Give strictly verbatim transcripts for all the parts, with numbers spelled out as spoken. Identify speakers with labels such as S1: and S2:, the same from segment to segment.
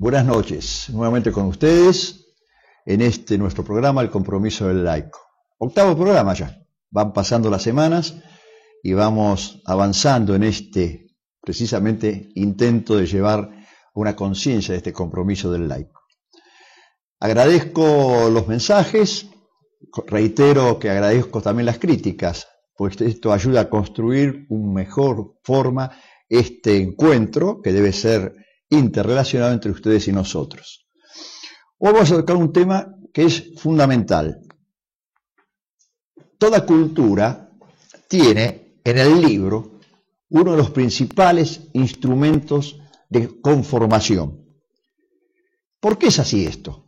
S1: Buenas noches, nuevamente con ustedes en este nuestro programa El Compromiso del Laico. Octavo programa ya, van pasando las semanas y vamos avanzando en este, precisamente, intento de llevar una conciencia de este compromiso del laico. Agradezco los mensajes, reitero que agradezco también las críticas, pues esto ayuda a construir una mejor forma este encuentro que debe ser interrelacionado entre ustedes y nosotros. Hoy vamos a tocar un tema que es fundamental. Toda cultura tiene en el libro uno de los principales instrumentos de conformación. ¿Por qué es así esto?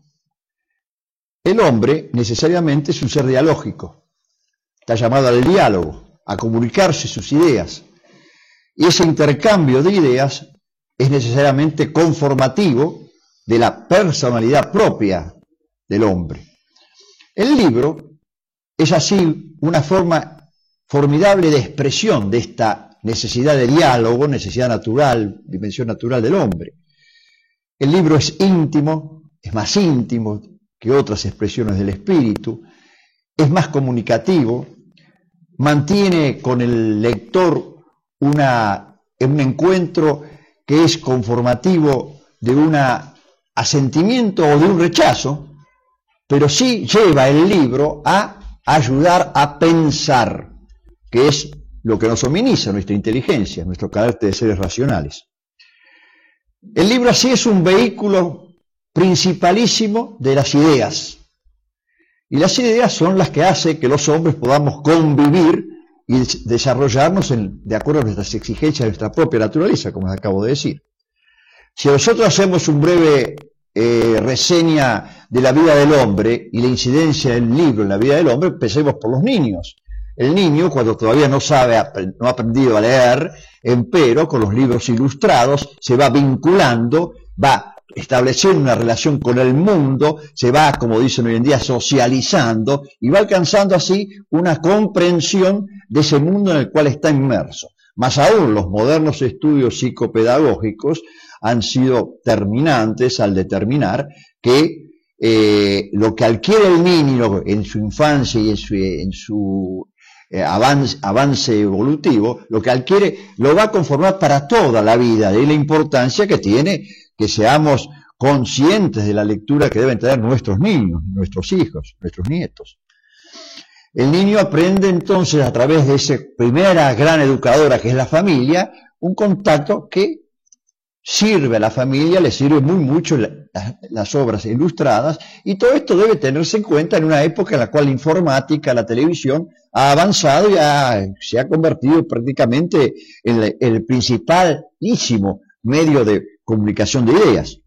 S1: El hombre necesariamente es un ser dialógico, está llamado al diálogo, a comunicarse sus ideas, y ese intercambio de ideas es necesariamente conformativo de la personalidad propia del hombre. El libro es así una forma formidable de expresión de esta necesidad de diálogo, necesidad natural, dimensión natural del hombre. El libro es íntimo, es más íntimo que otras expresiones del espíritu, es más comunicativo, mantiene con el lector una, un encuentro que es conformativo de un asentimiento o de un rechazo, pero sí lleva el libro a ayudar a pensar, que es lo que nos hominiza, nuestra inteligencia, nuestro carácter de seres racionales. El libro así es un vehículo principalísimo de las ideas, y las ideas son las que hacen que los hombres podamos convivir y desarrollarnos en, de acuerdo a nuestras exigencias de nuestra propia naturaleza, como les acabo de decir. Si nosotros hacemos un breve eh, reseña de la vida del hombre y la incidencia del libro en la vida del hombre, empecemos por los niños. El niño, cuando todavía no sabe, no ha aprendido a leer, empero con los libros ilustrados se va vinculando, va estableciendo una relación con el mundo, se va, como dicen hoy en día, socializando y va alcanzando así una comprensión de ese mundo en el cual está inmerso. Más aún, los modernos estudios psicopedagógicos han sido terminantes al determinar que eh, lo que adquiere el niño en su infancia y en su, en su eh, avance, avance evolutivo, lo que adquiere lo va a conformar para toda la vida, de la importancia que tiene que seamos conscientes de la lectura que deben tener nuestros niños, nuestros hijos, nuestros nietos. El niño aprende entonces a través de esa primera gran educadora que es la familia, un contacto que sirve a la familia, le sirve muy mucho la, la, las obras ilustradas, y todo esto debe tenerse en cuenta en una época en la cual la informática, la televisión ha avanzado y ha, se ha convertido prácticamente en el, el principalísimo medio de comunicación de ideas.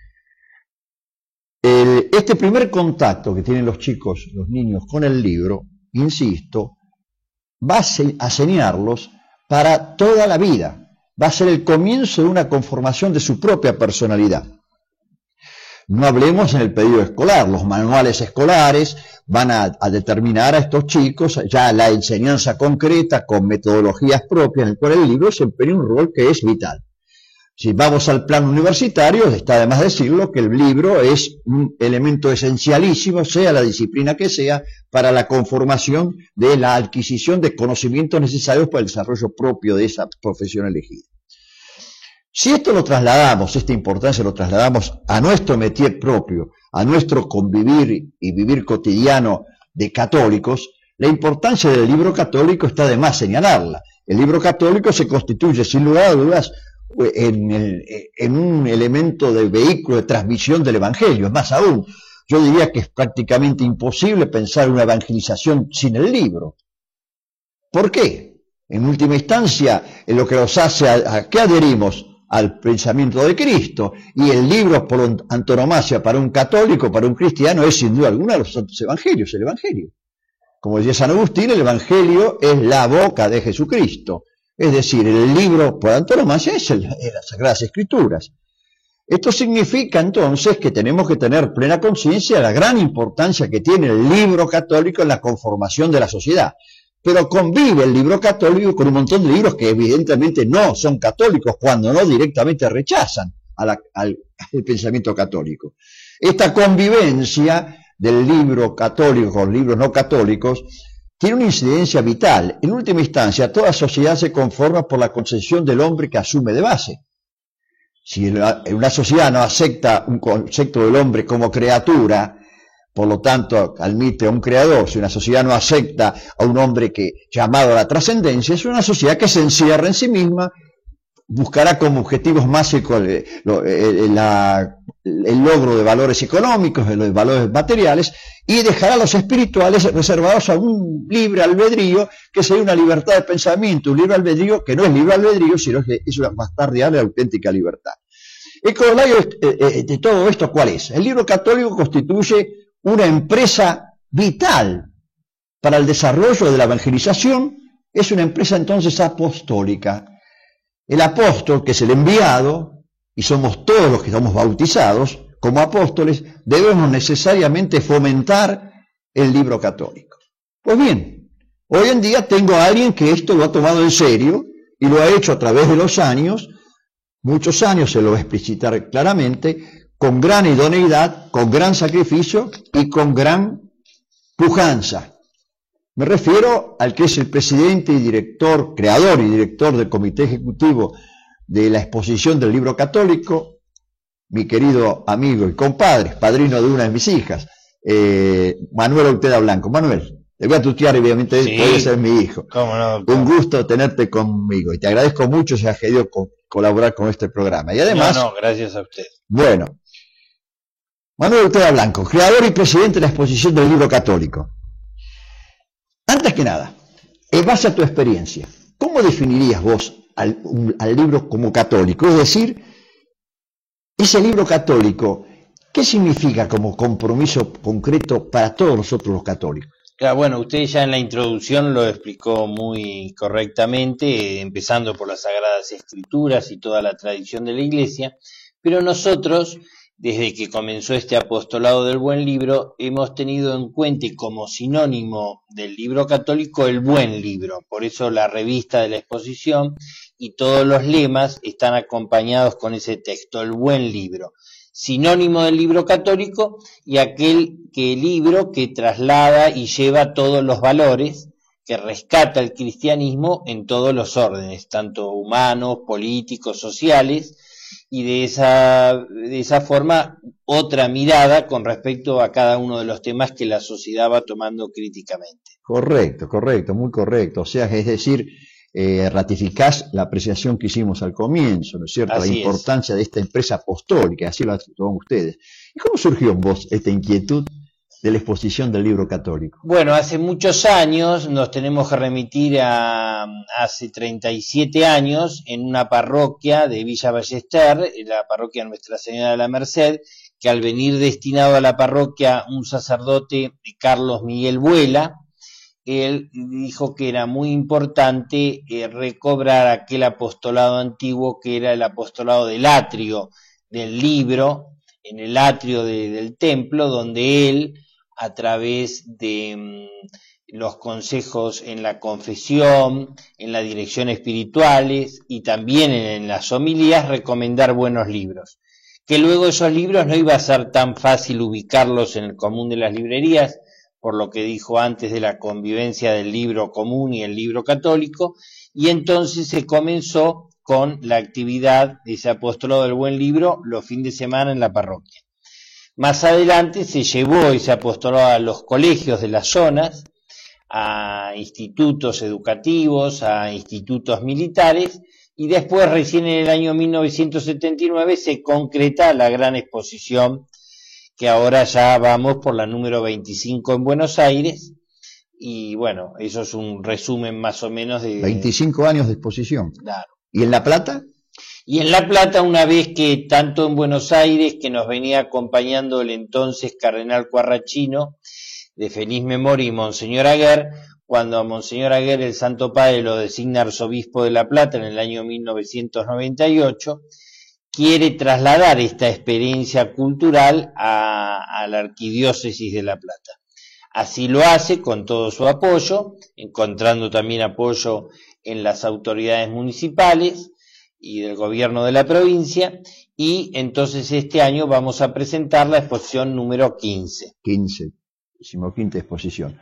S1: El, este primer contacto que tienen los chicos, los niños con el libro, insisto, va a, se, a señalarlos para toda la vida. Va a ser el comienzo de una conformación de su propia personalidad. No hablemos en el periodo escolar, los manuales escolares van a, a determinar a estos chicos ya la enseñanza concreta con metodologías propias, en el cual el libro desempeña un rol que es vital. Si vamos al plano universitario, está de más decirlo que el libro es un elemento esencialísimo, sea la disciplina que sea, para la conformación de la adquisición de conocimientos necesarios para el desarrollo propio de esa profesión elegida. Si esto lo trasladamos, esta importancia lo trasladamos a nuestro métier propio, a nuestro convivir y vivir cotidiano de católicos, la importancia del libro católico está de más señalarla. El libro católico se constituye, sin lugar a dudas, En, el, en un elemento de vehículo de transmisión del Evangelio. Es más aún, yo diría que es prácticamente imposible pensar una evangelización sin el libro. ¿Por qué? En última instancia, en lo que nos hace a, a qué adherimos al pensamiento de Cristo, y el libro por antonomasia para un católico, para un cristiano, es sin duda alguna de los santos evangelios, el Evangelio. Como decía San Agustín, el Evangelio es la boca de Jesucristo. Es decir, el libro por antonomasia es el, es las Sagradas Escrituras. Esto significa entonces que tenemos que tener plena conciencia de la gran importancia que tiene el libro católico en la conformación de la sociedad. Pero convive el libro católico con un montón de libros que evidentemente no son católicos, cuando no directamente rechazan a la, al, al pensamiento católico. Esta convivencia del libro católico con libros no católicos tiene una incidencia vital. En última instancia, toda sociedad se conforma por la concepción del hombre que asume de base. Si una sociedad no acepta un concepto del hombre como criatura, por lo tanto admite a un creador, si una sociedad no acepta a un hombre que llamado a la trascendencia, es una sociedad que se encierra en sí misma, buscará como objetivos más el, el, la, el logro de valores económicos, de los valores materiales, y dejará a los espirituales reservados a un libre albedrío, que sería una libertad de pensamiento, un libre albedrío que no es libre albedrío, sino que es una más tardial y auténtica libertad. El corolario de todo esto, ¿cuál es? El libro católico constituye una empresa vital para el desarrollo de la evangelización, es una empresa entonces apostólica. El apóstol, que es el enviado, y somos todos los que estamos bautizados como apóstoles, debemos necesariamente fomentar el libro católico. Pues bien, hoy en día tengo a alguien que esto lo ha tomado en serio y lo ha hecho a través de los años, muchos años, se lo voy a explicitar claramente, con gran idoneidad, con gran sacrificio y con gran pujanza. Me refiero al que es el presidente y director, creador y director del comité ejecutivo de la exposición del libro católico, mi querido amigo y compadre, padrino de una de mis hijas, eh, Manuel Ortega Blanco. Manuel, te voy a tutear, obviamente, sí, puede ser mi hijo.
S2: Cómo no, doctor.
S1: Un gusto tenerte conmigo y te agradezco mucho si has querido co colaborar con este programa. Y además,
S2: no, no, gracias a usted.
S1: Bueno, Manuel Ortega Blanco, creador y presidente de la exposición del libro católico. Antes que nada, en base a tu experiencia, ¿cómo definirías vos al, un, al libro como católico? Es decir, ese libro católico, ¿qué significa como compromiso concreto para todos nosotros los católicos?
S2: Claro, bueno, usted ya en la introducción lo explicó muy correctamente, eh, empezando por las Sagradas Escrituras y toda la tradición de la Iglesia, pero nosotros, desde que comenzó este apostolado del buen libro, hemos tenido en cuenta y como sinónimo del libro católico el buen libro. Por eso la revista de la exposición y todos los lemas están acompañados con ese texto, el buen libro. Sinónimo del libro católico y aquel que libro que traslada y lleva todos los valores, que rescata el cristianismo en todos los órdenes, tanto humanos, políticos, sociales, y de esa, de esa forma otra mirada con respecto a cada uno de los temas que la sociedad va tomando críticamente.
S1: Correcto, correcto, muy correcto. O sea, es decir, eh, ratificás la apreciación que hicimos al comienzo, ¿no es cierto?
S2: Así
S1: la importancia
S2: es.
S1: de esta empresa apostólica, así lo toman ustedes. ¿Y cómo surgió en vos esta inquietud de la exposición del libro católico?
S2: Bueno, hace muchos años, nos tenemos que remitir a hace treinta y siete años, en una parroquia de Villa Ballester, la parroquia Nuestra Señora de la Merced, que al venir destinado a la parroquia un sacerdote, Carlos Miguel Vuela, él dijo que era muy importante eh, recobrar aquel apostolado antiguo que era el apostolado del atrio del libro, en el atrio de, del templo, donde él, a través de mmm, los consejos en la confesión, en la dirección espirituales y también en, en las homilías, recomendar buenos libros. Que luego esos libros no iba a ser tan fácil ubicarlos en el común de las librerías, por lo que dijo antes de la convivencia del libro común y el libro católico, y entonces se comenzó con la actividad de ese apostolado del buen libro los fines de semana en la parroquia. Más adelante se llevó ese apostolado a los colegios de las zonas, a institutos educativos, a institutos militares, y después recién en el año mil novecientos setenta y nueve se concreta la gran exposición, que ahora ya vamos por la número veinticinco en Buenos Aires, y bueno, eso es un resumen más o menos de...
S1: veinticinco años de exposición.
S2: Claro.
S1: ¿Y en La Plata?
S2: Y en La Plata, una vez que tanto en Buenos Aires, que nos venía acompañando el entonces cardenal Cuarrachino, de feliz memoria, y Monseñor Aguer, cuando a Monseñor Aguer el Santo Padre lo designa arzobispo de La Plata en el año mil novecientos noventa y ocho, quiere trasladar esta experiencia cultural a, a la arquidiócesis de La Plata. Así lo hace con todo su apoyo, encontrando también apoyo en las autoridades municipales, y del gobierno de la provincia, y entonces este año vamos a presentar la exposición número quince.
S1: quince, decimoquinta exposición.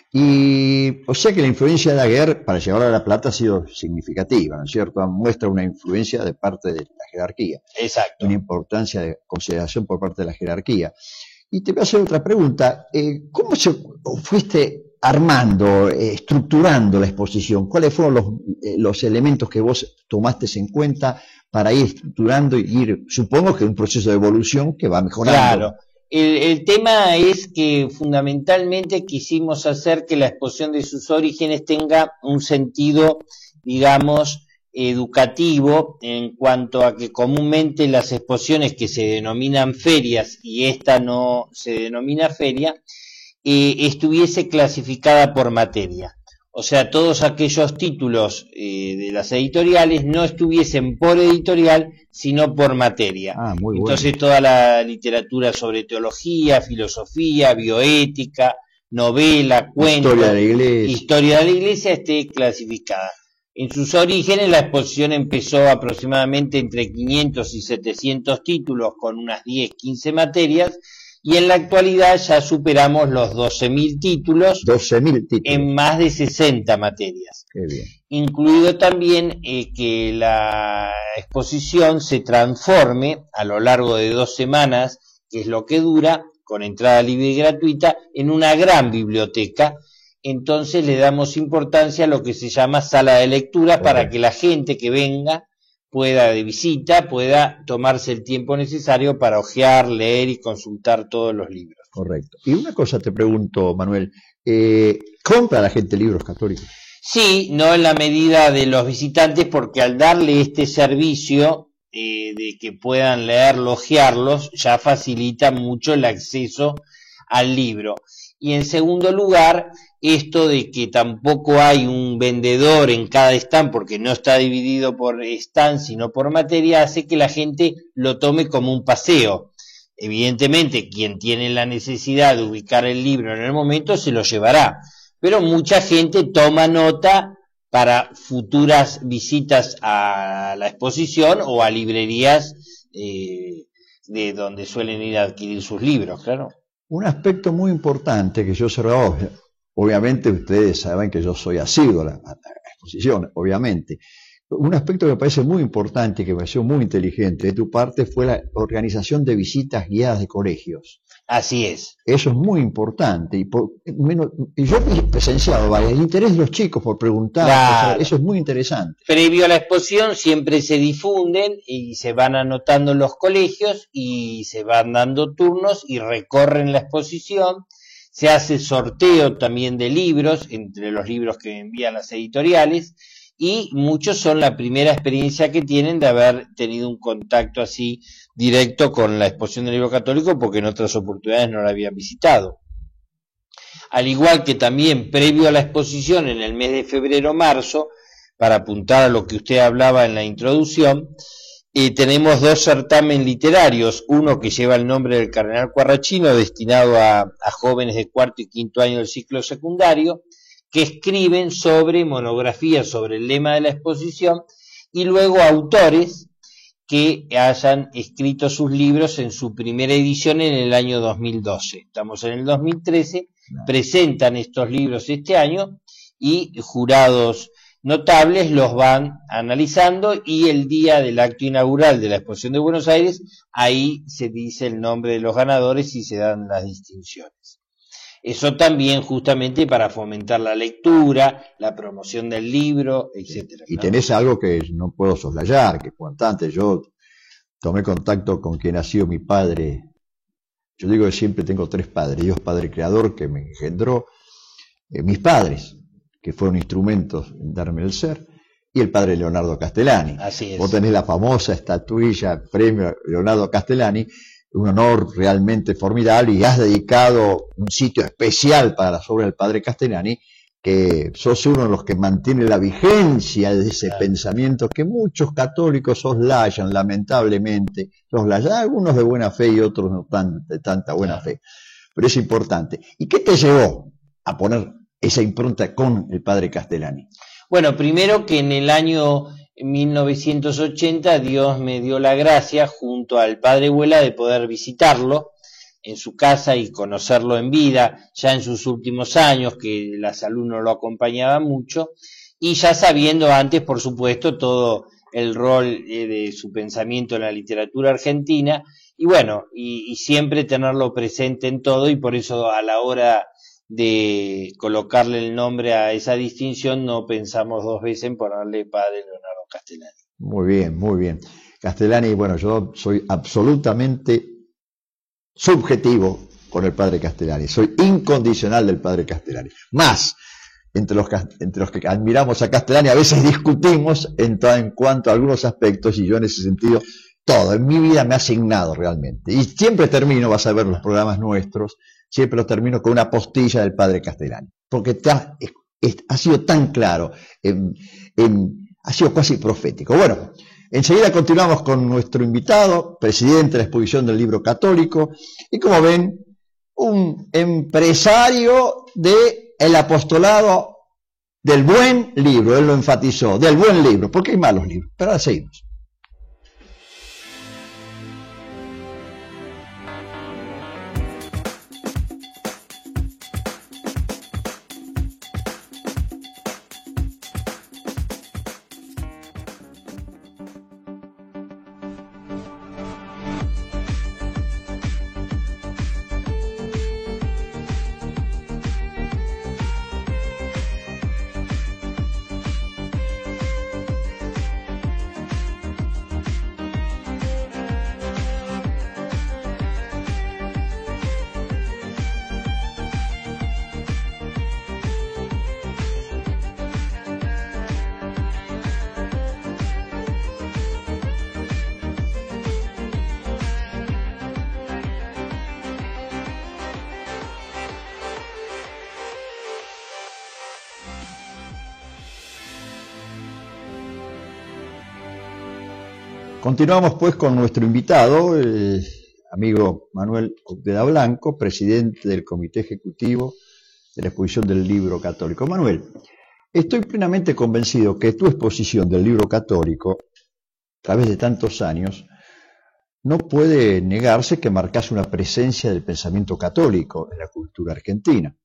S1: Y o sea que la influencia de Daguerre para llevar a La Plata ha sido significativa, ¿no es cierto? Muestra una influencia de parte de la jerarquía.
S2: Exacto.
S1: Una importancia de consideración por parte de la jerarquía. Y te voy a hacer otra pregunta. Eh, ¿Cómo se, fuiste armando, eh, estructurando la exposición? ¿Cuáles fueron los, eh, los elementos que vos tomaste en cuenta para ir estructurando y ir, supongo que un proceso de evolución que va mejorando?
S2: Claro. El, el tema es que fundamentalmente quisimos hacer que la exposición de sus orígenes tenga un sentido, digamos, educativo, en cuanto a que comúnmente las exposiciones que se denominan ferias, y esta no se denomina feria, eh, estuviese clasificada por materia. O sea, todos aquellos títulos eh, de las editoriales no estuviesen por editorial, sino por materia.
S1: Ah, muy
S2: Entonces
S1: bueno.
S2: toda la literatura sobre teología, filosofía, bioética, novela, cuento,
S1: historia de la iglesia,
S2: historia de la iglesia esté clasificada. En sus orígenes la exposición empezó aproximadamente entre quinientos y setecientos títulos con unas diez, quince materias, y en la actualidad ya superamos los doce mil títulos,
S1: doce mil títulos
S2: en más de sesenta materias.
S1: Qué bien.
S2: Incluido también eh, que la exposición se transforme a lo largo de dos semanas, que es lo que dura, con entrada libre y gratuita, en una gran biblioteca. Entonces le damos importancia a lo que se llama sala de lectura, para
S1: Correcto.
S2: que la gente que venga pueda de visita, pueda tomarse el tiempo necesario para hojear, leer y consultar todos los libros.
S1: Correcto. Y una cosa te pregunto, Manuel, eh, ¿compra la gente libros católicos?
S2: Sí, no en la medida de los visitantes, porque al darle este servicio eh, de que puedan leerlos, hojearlos, ya facilita mucho el acceso al libro. Y en segundo lugar, esto de que tampoco hay un vendedor en cada stand, porque no está dividido por stand, sino por materia, hace que la gente lo tome como un paseo. Evidentemente, quien tiene la necesidad de ubicar el libro en el momento se lo llevará, pero mucha gente toma nota para futuras visitas a la exposición o a librerías eh, de donde suelen ir a adquirir sus libros, claro.
S1: Un aspecto muy importante que yo observaba, obviamente ustedes saben que yo soy asiduo a la, a la exposición, obviamente. Un aspecto que me parece muy importante y que me pareció muy inteligente de tu parte fue la organización de visitas guiadas de colegios.
S2: Así es.
S1: Eso es muy importante. Y, por, menos, y yo he presenciado vaya, el interés de los chicos por preguntar,
S2: Claro.
S1: o sea, eso es muy interesante.
S2: Previo a la exposición siempre se difunden y se van anotando los colegios y se van dando turnos y recorren la exposición. Se hace sorteo también de libros, entre los libros que envían las editoriales, y muchos son la primera experiencia que tienen de haber tenido un contacto así directo con la exposición del libro católico, porque en otras oportunidades no la habían visitado. Al igual que también previo a la exposición, en el mes de febrero-marzo, para apuntar a lo que usted hablaba en la introducción, eh, tenemos dos certámenes literarios, uno que lleva el nombre del Cardenal Cuarrachino, destinado a, a jóvenes de cuarto y quinto año del ciclo secundario, que escriben sobre monografías sobre el lema de la exposición, y luego autores que hayan escrito sus libros en su primera edición en el año dos mil doce. Estamos en el dos mil trece, presentan estos libros este año y jurados notables los van analizando, y el día del acto inaugural de la exposición de Buenos Aires, ahí se dice el nombre de los ganadores y se dan las distinciones. Eso también justamente para fomentar la lectura, la promoción del libro, etcétera.
S1: Y
S2: ¿no?
S1: tenés algo que no puedo soslayar, que es importante. Yo tomé contacto con quien ha sido mi padre. Yo digo que siempre tengo tres padres. Dios Padre Creador, que me engendró, eh, mis padres, que fueron instrumentos en darme el ser, y el padre Leonardo Castellani.
S2: Así es.
S1: Vos tenés la famosa estatuilla, premio Leonardo Castellani, un honor realmente formidable, y has dedicado un sitio especial para las obras del padre Castellani, que sos uno de los que mantiene la vigencia de ese claro. pensamiento que muchos católicos soslayan, lamentablemente, soslayan, algunos de buena fe y otros no tan, de tanta buena claro. fe, pero es importante. ¿Y qué te llevó a poner esa impronta con el padre Castellani?
S2: Bueno, primero que en el año en mil novecientos ochenta Dios me dio la gracia, junto al padre Huela, de poder visitarlo en su casa y conocerlo en vida, ya en sus últimos años, que la salud no lo acompañaba mucho, y ya sabiendo antes, por supuesto, todo el rol eh, de su pensamiento en la literatura argentina, y bueno, y, y siempre tenerlo presente en todo, y por eso a la hora de colocarle el nombre a esa distinción no pensamos dos veces en ponerle padre Leonardo Castellani.
S1: Muy bien, muy bien. Castellani, bueno, yo soy absolutamente subjetivo con el padre Castellani, soy incondicional del padre Castellani. Más, entre los, entre los que admiramos a Castellani, a veces discutimos en, en cuanto a algunos aspectos, y yo en ese sentido, todo, en mi vida me ha asignado realmente. Y siempre termino, vas a ver los programas nuestros, siempre los termino con una postilla del padre Castellani, porque te ha, es, ha sido tan claro, en, en, ha sido casi profético. Bueno, enseguida continuamos con nuestro invitado, presidente de la exposición del libro católico, y como ven, un empresario del apostolado del buen libro, él lo enfatizó, del buen libro, porque hay malos libros, pero ahora seguimos. Continuamos pues con nuestro invitado, el amigo Manuel Octeda Blanco, presidente del Comité Ejecutivo de la Exposición del Libro Católico. Manuel, estoy plenamente convencido que tu exposición del Libro Católico, a través de tantos años, no puede negarse que marcas una presencia del pensamiento católico en la cultura argentina.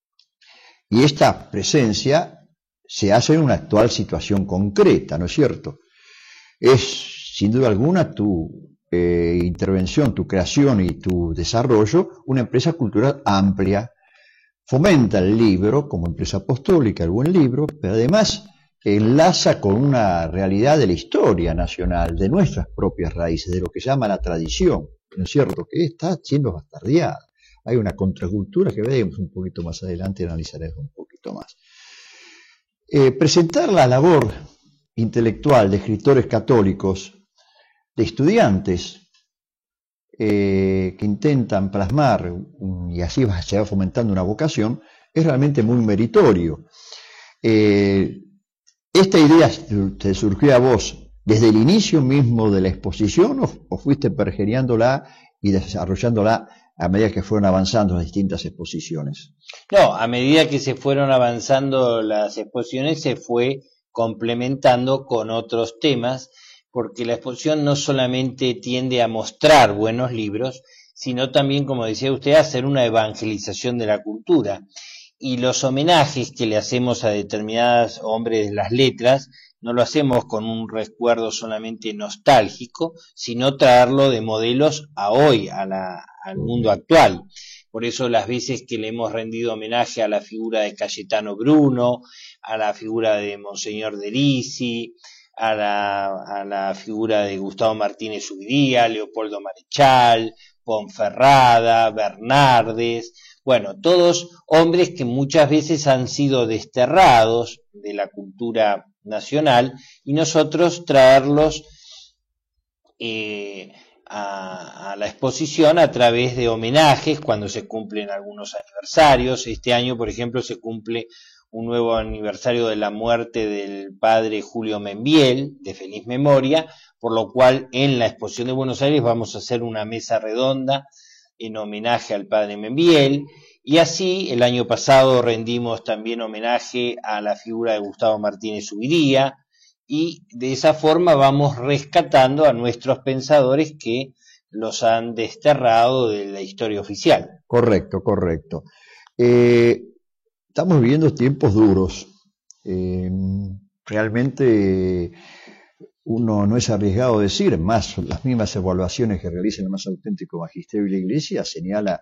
S1: Y esta presencia se hace en una actual situación concreta, ¿no es cierto? Es sin duda alguna tu eh, intervención, tu creación y tu desarrollo, una empresa cultural amplia. Fomenta el libro como empresa apostólica, el buen libro, pero además enlaza con una realidad de la historia nacional, de nuestras propias raíces, de lo que se llama la tradición, ¿no es cierto?, que está siendo bastardeada. Hay una contracultura que veremos un poquito más adelante y analizaremos un poquito más. Eh, presentar la labor intelectual de escritores católicos, de estudiantes eh, que intentan plasmar, un, y así se va fomentando una vocación, es realmente muy meritorio. Eh, ¿Esta idea te surgió a vos desde el inicio mismo de la exposición o, o fuiste pergeñándola y desarrollándola a medida que fueron avanzando las distintas exposiciones?
S2: No, a medida que se fueron avanzando las exposiciones se fue complementando con otros temas, porque la exposición no solamente tiende a mostrar buenos libros, sino también, como decía usted, a hacer una evangelización de la cultura. Y los homenajes que le hacemos a determinados hombres de las letras, no lo hacemos con un recuerdo solamente nostálgico, sino traerlo de modelos a hoy, a la, al mundo actual. Por eso las veces que le hemos rendido homenaje a la figura de Cayetano Bruno, a la figura de Monseñor Derisi, a la, a la figura de Gustavo Martínez Ubiría, Leopoldo Marechal, Ponferrada, Bernardes, bueno, todos hombres que muchas veces han sido desterrados de la cultura nacional y nosotros traerlos eh, a, a la exposición a través de homenajes cuando se cumplen algunos aniversarios. Este año, por ejemplo, se cumple un nuevo aniversario de la muerte del padre Julio Membiel, de feliz memoria, por lo cual en la exposición de Buenos Aires vamos a hacer una mesa redonda en homenaje al padre Membiel, y así el año pasado rendimos también homenaje a la figura de Gustavo Martínez Ubiría, y de esa forma vamos rescatando a nuestros pensadores que los han desterrado de la historia oficial.
S1: Correcto, correcto. Eh, estamos viviendo tiempos duros. Eh, realmente uno no es arriesgado a decir, más las mismas evaluaciones que realiza el más auténtico magisterio de la Iglesia señala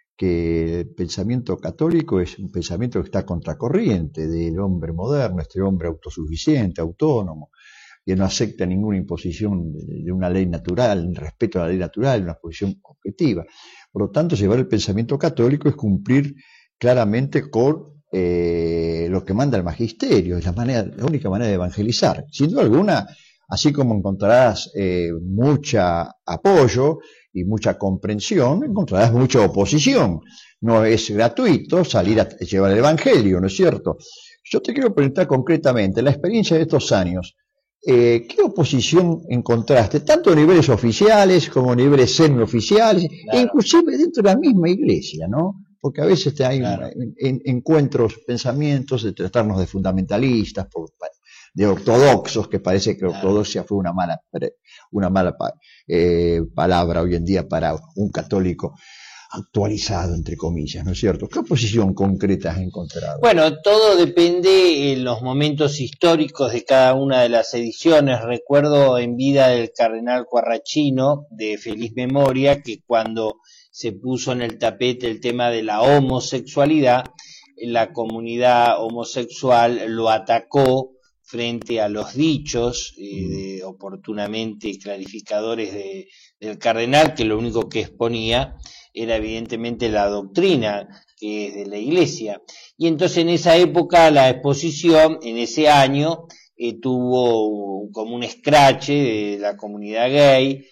S1: que el pensamiento católico es un pensamiento que está contracorriente del hombre moderno, este hombre autosuficiente, autónomo, que no acepta ninguna imposición de una ley natural, respeto a la ley natural, una posición objetiva. Por lo tanto, llevar el pensamiento católico es cumplir claramente con eh, lo que manda el magisterio, es la, manera, la única manera de evangelizar. Sin duda alguna, así como encontrarás eh, mucha apoyo y mucha comprensión, encontrarás mucha oposición. No es gratuito salir a llevar el evangelio, ¿no es cierto? Yo te quiero preguntar concretamente, la experiencia de estos años, Eh, ¿qué oposición encontraste, tanto a niveles oficiales como a niveles semioficiales, claro, e inclusive dentro de la misma iglesia, ¿no? Porque a veces hay claro. en, en, encuentros, pensamientos de tratarnos de fundamentalistas, por, de ortodoxos, que parece que claro. ortodoxia fue una mala, una mala eh, palabra hoy en día para un católico actualizado, entre comillas, ¿no es cierto? ¿Qué oposición concreta has encontrado?
S2: Bueno, todo depende en los momentos históricos de cada una de las ediciones. Recuerdo en vida del cardenal Quarracino, de feliz memoria, que cuando se puso en el tapete el tema de la homosexualidad, la comunidad homosexual lo atacó frente a los dichos eh, de, oportunamente clarificadores de, del cardenal, que lo único que exponía era evidentemente la doctrina que es de la Iglesia. Y entonces en esa época la exposición, en ese año, eh, tuvo como un escrache de la comunidad gay,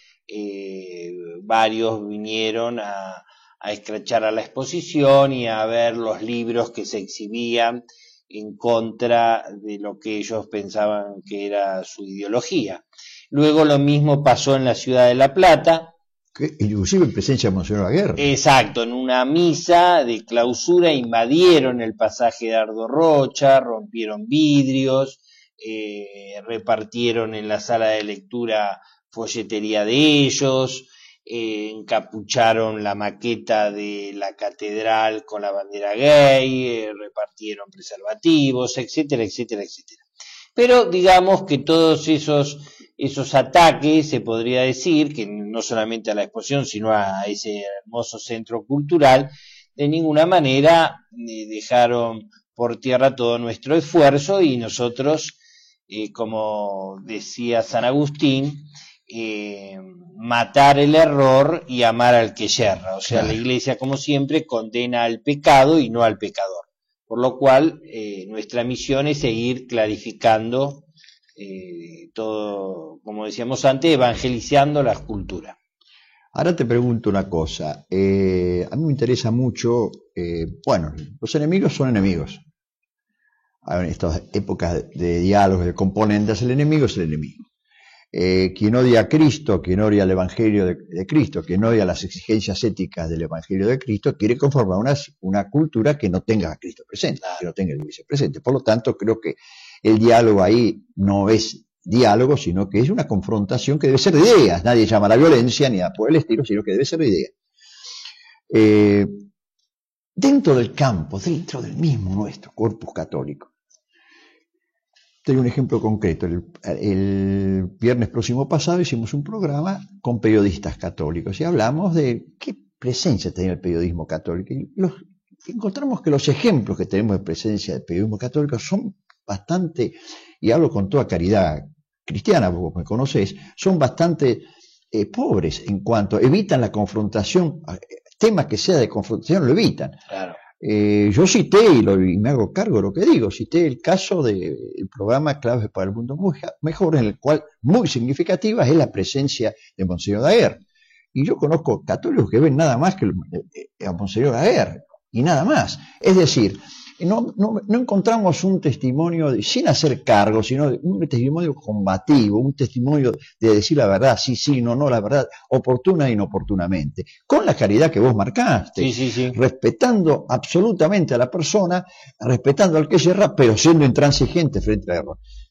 S2: eh, varios vinieron a, a escrachar a la exposición y a ver los libros que se exhibían en contra de lo que ellos pensaban que era su ideología. Luego lo mismo pasó en la ciudad de La Plata,
S1: que inclusive en presencia de Monseñor Aguerre.
S2: Exacto, en una misa de clausura invadieron el pasaje de Ardo Rocha, rompieron vidrios, eh, repartieron en la sala de lectura folletería de ellos, eh, encapucharon la maqueta de la catedral con la bandera gay, eh, repartieron preservativos, etcétera, etcétera, etcétera. Pero digamos que todos esos esos ataques, se podría decir, que no solamente a la exposición, sino a ese hermoso centro cultural, de ninguna manera eh, dejaron por tierra todo nuestro esfuerzo y nosotros, eh, como decía San Agustín, eh, matar el error y amar al que yerra. O sea, claro. La Iglesia, como siempre, condena al pecado y no al pecador. Por lo cual, eh, nuestra misión es seguir clarificando Eh, todo, como decíamos antes, evangelizando las culturas.
S1: Ahora te pregunto una cosa, eh, a mí me interesa mucho, eh, bueno, los enemigos son enemigos. En estas épocas de diálogos, de componentes, el enemigo es el enemigo. Eh, quien odia a Cristo, quien odia al Evangelio de, de Cristo, quien odia las exigencias éticas del Evangelio de Cristo, quiere conformar una, una cultura que no tenga a Cristo presente, que no tenga a la Iglesia presente. Por lo tanto, creo que el diálogo ahí no es diálogo, sino que es una confrontación que debe ser de ideas. Nadie llama a la violencia ni a por el estilo, sino que debe ser de ideas. Eh, dentro del campo, dentro del mismo nuestro corpus católico, tengo un ejemplo concreto. El, el viernes próximo pasado hicimos un programa con periodistas católicos y hablamos de qué presencia tiene el periodismo católico. Y los, encontramos que los ejemplos que tenemos de presencia del periodismo católico son bastante, y hablo con toda caridad cristiana, porque me conocés, son bastante eh, pobres en cuanto evitan la confrontación, temas que sea de confrontación lo evitan.
S2: Claro.
S1: Eh, yo cité, y, lo, y me hago cargo de lo que digo, cité el caso del programa Claves para el Mundo Mejor, en el cual muy significativa es la presencia de Monseñor Daguerre. Y yo conozco católicos que ven nada más que a Monseñor Daguerre, y nada más. Es decir, No, no, no encontramos un testimonio de, sin hacer cargo, sino un testimonio combativo, un testimonio de decir la verdad, sí, sí, no, no, la verdad, oportuna e inoportunamente, con la caridad que vos marcaste,
S2: sí, sí, sí.
S1: respetando absolutamente a la persona, respetando al que yerra, pero siendo intransigente frente al error.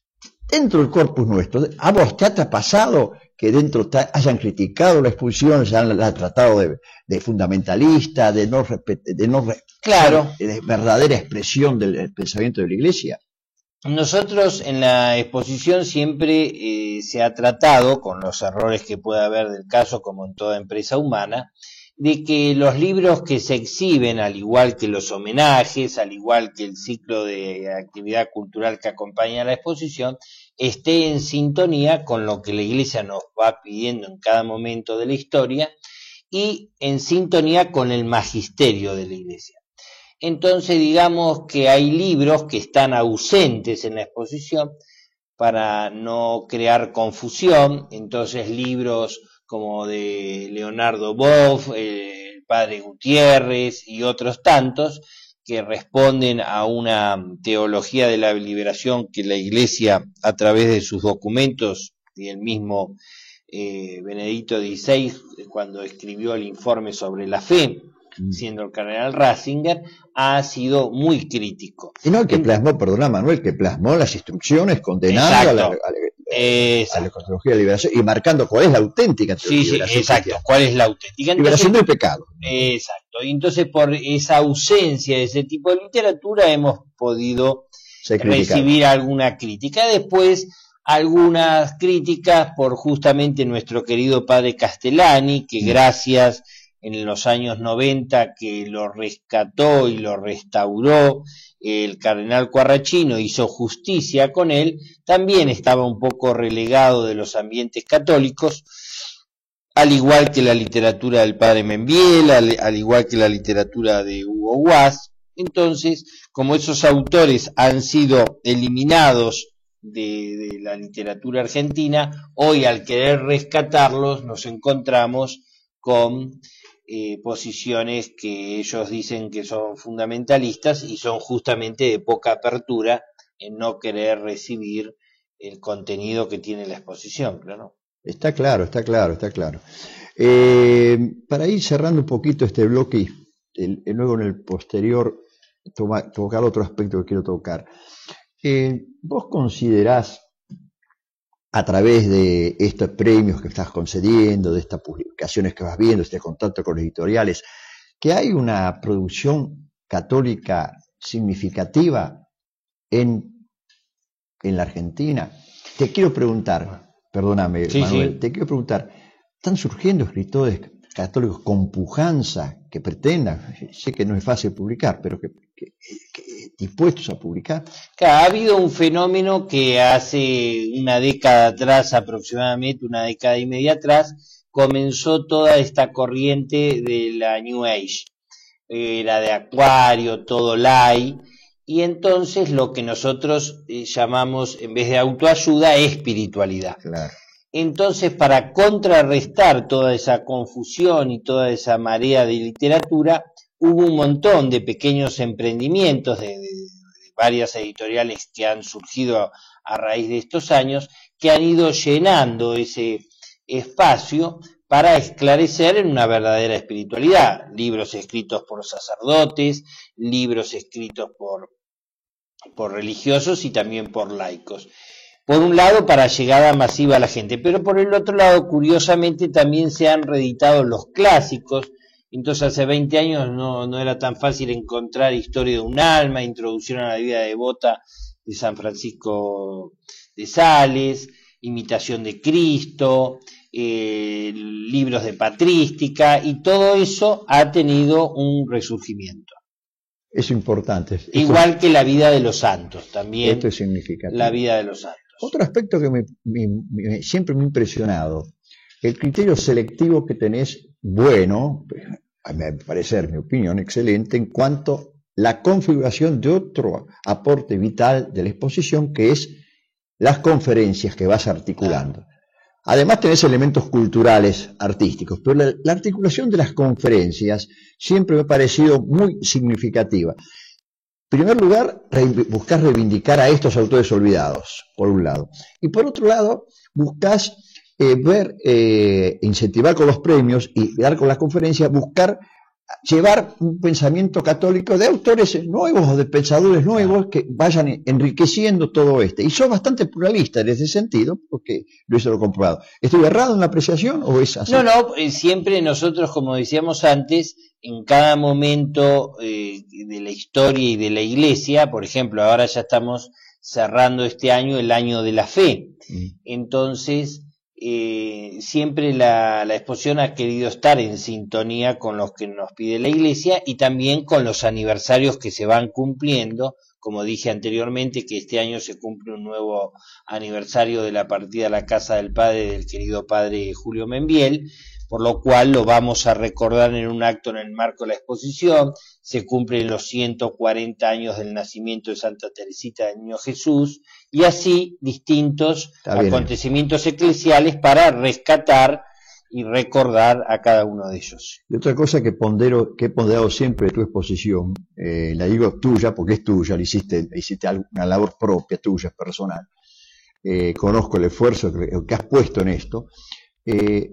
S1: dentro del corpus nuestro, ¿a vos te ha pasado que dentro te hayan criticado la exposición, se han la, la tratado de, de fundamentalista, de no, de no
S2: claro.
S1: de verdadera expresión del, del pensamiento de la Iglesia?
S2: Nosotros en la exposición siempre eh, se ha tratado, con los errores que pueda haber del caso, como en toda empresa humana, de que los libros que se exhiben, al igual que los homenajes, al igual que el ciclo de actividad cultural que acompaña a la exposición, esté en sintonía con lo que la Iglesia nos va pidiendo en cada momento de la historia y en sintonía con el magisterio de la Iglesia. Entonces, digamos que hay libros que están ausentes en la exposición para no crear confusión. Entonces, libros como de Leonardo Boff, eh, el padre Gutiérrez y otros tantos que responden a una teología de la liberación que la Iglesia, a través de sus documentos, y el mismo eh, Benedicto dieciséis, cuando escribió el informe sobre la fe, siendo el cardenal Ratzinger, ha sido muy crítico.
S1: Y no el que plasmó, perdona Manuel, que plasmó las instrucciones condenando a la, a, la, a la teología de liberación y marcando cuál es la auténtica teología
S2: sí,
S1: de liberación.
S2: Sí, exacto, cuál es la auténtica. Entonces,
S1: liberación del pecado.
S2: Exacto, y entonces por esa ausencia de ese tipo de literatura hemos podido recibir alguna crítica. Después, algunas críticas por justamente nuestro querido padre Castellani, que gracias en los años noventa que lo rescató y lo restauró el cardenal Quarracino, hizo justicia con él, también estaba un poco relegado de los ambientes católicos, al igual que la literatura del padre Membiel, al, al igual que la literatura de Hugo Guas. Entonces, como esos autores han sido eliminados de, de la literatura argentina, hoy al querer rescatarlos nos encontramos con Eh, posiciones que ellos dicen que son fundamentalistas y son justamente de poca apertura en no querer recibir el contenido que tiene la exposición, ¿no?
S1: Está claro, está claro, está claro. Eh, para ir cerrando un poquito este bloque y el, el, luego en el posterior toma, tocar otro aspecto que quiero tocar. Eh, ¿Vos considerás, a través de estos premios que estás concediendo, de estas publicaciones que vas viendo, este contacto con los editoriales, que hay una producción católica significativa en, en la Argentina? Te quiero preguntar, perdóname, sí, Manuel, sí. te quiero preguntar, ¿están surgiendo escritores católicos con pujanza que pretendan, sé que no es fácil publicar, pero que, que, que dispuestos a publicar?
S2: Claro, ha habido un fenómeno que hace una década atrás, aproximadamente una década y media atrás, comenzó toda esta corriente de la New Age, era de Acuario, todo lay, y entonces lo que nosotros eh, llamamos, en vez de autoayuda, espiritualidad.
S1: Claro.
S2: Entonces, para contrarrestar toda esa confusión y toda esa marea de literatura, hubo un montón de pequeños emprendimientos de, de, de varias editoriales que han surgido a, a raíz de estos años, que han ido llenando ese espacio para esclarecer en una verdadera espiritualidad. Libros escritos por sacerdotes, libros escritos por, por religiosos y también por laicos. Por un lado, para llegada masiva a la gente, pero por el otro lado, curiosamente, también se han reeditado los clásicos. Entonces, hace veinte años no, no era tan fácil encontrar Historia de un alma, Introducción a la vida devota de San Francisco de Sales, Imitación de Cristo, eh, libros de patrística, y todo eso ha tenido un resurgimiento.
S1: Es importante.
S2: Igual esto, que la vida de los santos, también.
S1: Esto es significativo.
S2: La vida de los santos.
S1: Otro aspecto que me, me, me, siempre me ha impresionado, el criterio selectivo que tenés, bueno, a mi parecer, mi opinión, excelente, en cuanto a la configuración de otro aporte vital de la exposición, que es las conferencias que vas articulando. Además tenés elementos culturales, artísticos, pero la, la articulación de las conferencias siempre me ha parecido muy significativa. En primer lugar, re, buscás reivindicar a estos autores olvidados, por un lado. Y por otro lado, buscás eh, ver, eh, incentivar con los premios y dar con las conferencias, buscar llevar un pensamiento católico de autores nuevos o de pensadores nuevos que vayan enriqueciendo todo este. Y soy bastante pluralista en ese sentido, porque lo he comprobado. ¿Estoy errado en la apreciación o es así?
S2: No, no, siempre nosotros, como decíamos antes, en cada momento eh, de la historia y de la Iglesia, por ejemplo, ahora ya estamos cerrando este año, el año de la fe. Mm. Entonces, eh, siempre la, la exposición ha querido estar en sintonía con los que nos pide la Iglesia y también con los aniversarios que se van cumpliendo. Como dije anteriormente, que este año se cumple un nuevo aniversario de la partida a la casa del padre del querido padre Julio Membiel, por lo cual lo vamos a recordar en un acto en el marco de la exposición. Se cumplen los ciento cuarenta años del nacimiento de Santa Teresita del Niño Jesús, y así distintos acontecimientos eclesiales para rescatar y recordar a cada uno de ellos.
S1: Y otra cosa que pondero, que he ponderado siempre de tu exposición, eh, la digo tuya porque es tuya, le hiciste, le hiciste una labor propia, tuya, personal. Eh, conozco el esfuerzo que, que has puesto en esto. Eh,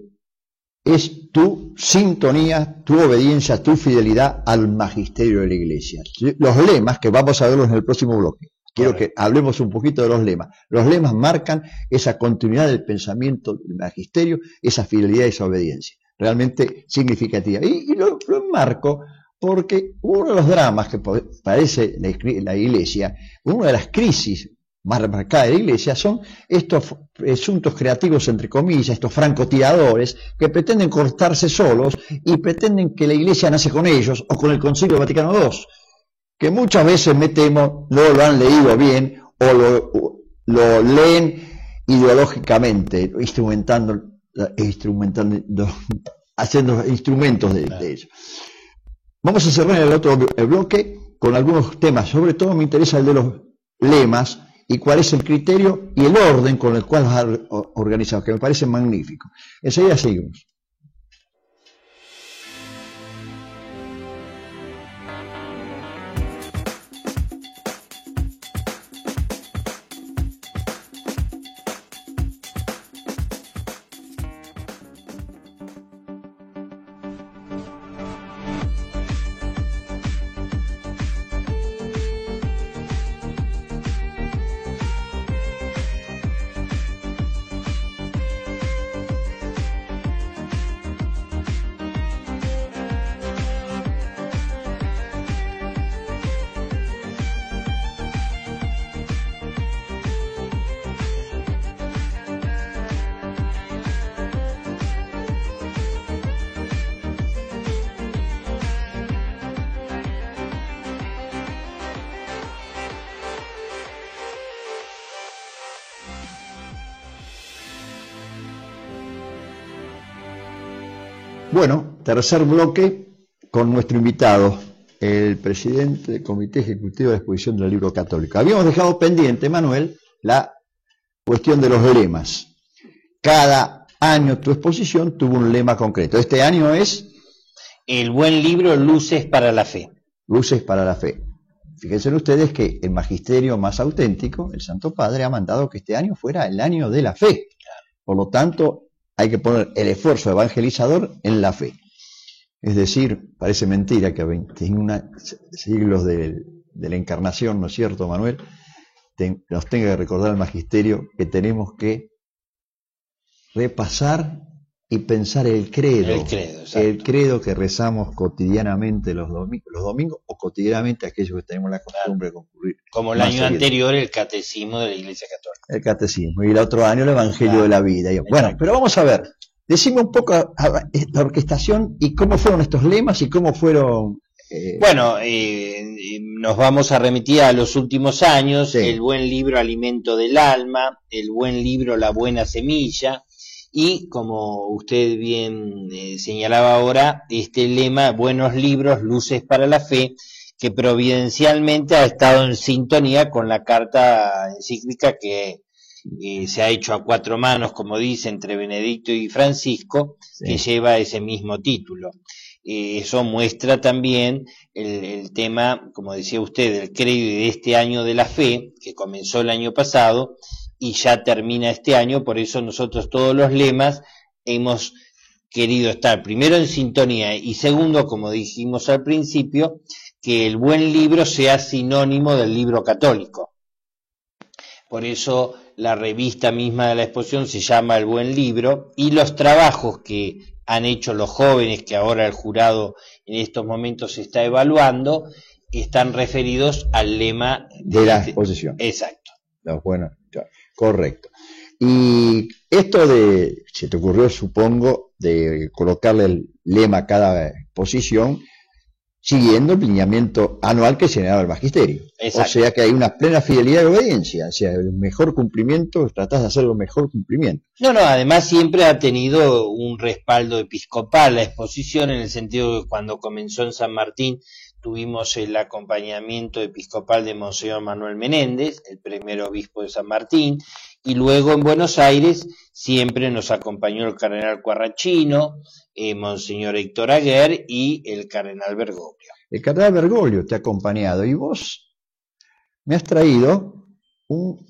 S1: es tu sintonía, tu obediencia, tu fidelidad al magisterio de la Iglesia. Los lemas, que vamos a verlos en el próximo bloque. Quiero que hablemos un poquito de los lemas. Los lemas marcan esa continuidad del pensamiento del magisterio, esa fidelidad y esa obediencia, realmente significativa. Y, y lo, lo enmarco porque uno de los dramas que padece la, la Iglesia, una de las crisis más remarcadas de la Iglesia, son estos asuntos creativos, entre comillas, estos francotiradores que pretenden cortarse solos y pretenden que la Iglesia nace con ellos o con el Concilio Vaticano segundo. Que muchas veces me temo no lo han leído bien o lo, lo leen ideológicamente, instrumentando, instrumentando, haciendo instrumentos de, de ellos. Vamos a cerrar el otro el bloque con algunos temas, sobre todo me interesa el de los lemas y cuál es el criterio y el orden con el cual los han organizado, que me parece magnífico. Enseguida seguimos. Bueno, tercer bloque con nuestro invitado, el presidente del Comité Ejecutivo de la Exposición del Libro Católico. Habíamos dejado pendiente, Manuel, la cuestión de los lemas. Cada año tu exposición tuvo un lema concreto. Este año es...
S2: El buen libro Luces para la Fe.
S1: Luces para la Fe. Fíjense ustedes que el magisterio más auténtico, el Santo Padre, ha mandado que este año fuera el año de la fe. Por lo tanto, hay que poner el esfuerzo evangelizador en la fe. Es decir, parece mentira que a veintiún siglos de, de la encarnación, ¿no es cierto, Manuel?, te, nos tenga que recordar el magisterio que tenemos que repasar y pensar el credo.
S2: El credo,
S1: el credo que rezamos cotidianamente los, domi los domingos o cotidianamente aquellos que tenemos la costumbre de concurrir.
S2: Como el año seguido. Anterior, el catecismo de la Iglesia Católica.
S1: El catecismo. Y el otro año el Evangelio claro. de la vida. Y, bueno, pero vamos a ver. Decime un poco a, a, esta orquestación y cómo fueron estos lemas y cómo fueron...
S2: Eh... Bueno, eh, nos vamos a remitir a los últimos años. Sí. El buen libro, Alimento del Alma. El buen libro, La Buena Semilla. Y, como usted bien eh, señalaba ahora, este lema, Buenos Libros, Luces para la Fe, que providencialmente ha estado en sintonía con la carta encíclica que eh, se ha hecho a cuatro manos, como dice, entre Benedicto y Francisco, sí. que lleva ese mismo título. Eh, eso muestra también el, el tema, como decía usted, del credo y de este año de la fe, que comenzó el año pasado, y ya termina este año. Por eso nosotros todos los lemas hemos querido estar primero en sintonía y segundo, como dijimos al principio, que el buen libro sea sinónimo del libro católico. Por eso la revista misma de la exposición se llama El Buen Libro, y los trabajos que han hecho los jóvenes, que ahora el jurado en estos momentos está evaluando, están referidos al lema
S1: de, de la exposición.
S2: Exacto.
S1: No, bueno, correcto. Y esto de, se te ocurrió, supongo, de colocarle el lema a cada exposición, siguiendo el lineamiento anual que generaba el magisterio. Exacto. O sea que hay una plena fidelidad y obediencia, o sea, el mejor cumplimiento, tratás de hacer el mejor cumplimiento.
S2: No, no, además siempre ha tenido un respaldo episcopal la exposición, en el sentido de que cuando comenzó en San Martín tuvimos el acompañamiento episcopal de Monseñor Manuel Menéndez, el primer obispo de San Martín, y luego en Buenos Aires siempre nos acompañó el cardenal Quarrachino, eh, Monseñor Héctor Aguer y el cardenal Bergoglio.
S1: El cardenal Bergoglio te ha acompañado, y vos me has traído un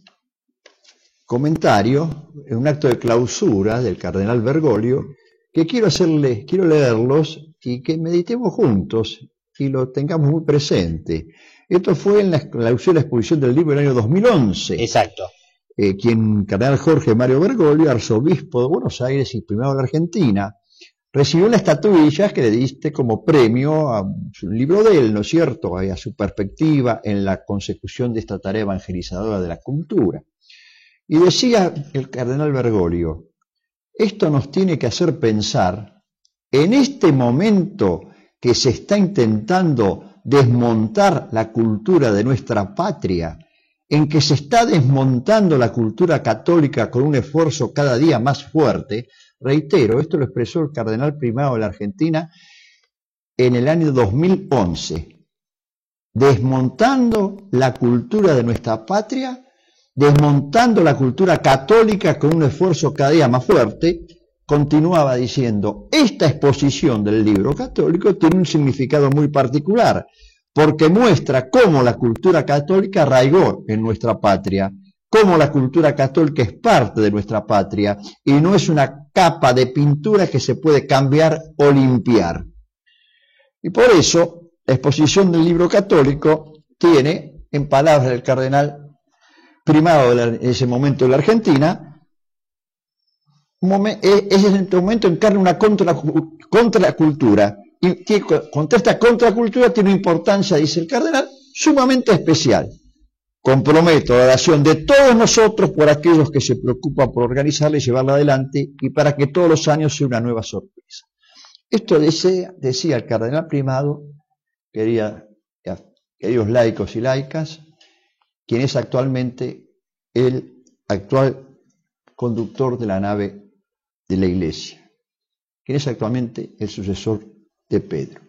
S1: comentario en un acto de clausura del cardenal Bergoglio que quiero hacerle, quiero leerlos y que meditemos juntos y lo tengamos muy presente. Esto fue en la clausura de la exposición del libro del año dos mil once.
S2: Exacto.
S1: Eh, quien, cardenal Jorge Mario Bergoglio, arzobispo de Buenos Aires y primado de la Argentina, recibió una estatuilla que le diste como premio a un libro de él, ¿no es cierto?, a su perspectiva en la consecución de esta tarea evangelizadora de la cultura. Y decía el cardenal Bergoglio, esto nos tiene que hacer pensar, en este momento que se está intentando desmontar la cultura de nuestra patria, en que se está desmontando la cultura católica con un esfuerzo cada día más fuerte. Reitero, esto lo expresó el cardenal primado de la Argentina en el año dos mil once. Desmontando la cultura de nuestra patria, desmontando la cultura católica con un esfuerzo cada día más fuerte, continuaba diciendo, esta exposición del libro católico tiene un significado muy particular, porque muestra cómo la cultura católica arraigó en nuestra patria, cómo la cultura católica es parte de nuestra patria y no es una capa de pintura que se puede cambiar o limpiar. Y por eso la exposición del libro católico tiene, en palabras del cardenal primado en ese momento de la Argentina, ese momento encarna una contra, contra la cultura. Y que contra esta contracultura tiene una importancia, dice el cardenal, sumamente especial. Comprometo la oración de todos nosotros por aquellos que se preocupan por organizarla y llevarla adelante, y para que todos los años sea una nueva sorpresa. Esto decía, decía el cardenal primado, quería, queridos laicos y laicas, quien es actualmente el actual conductor de la nave de la Iglesia, quien es actualmente el sucesor de Pedro,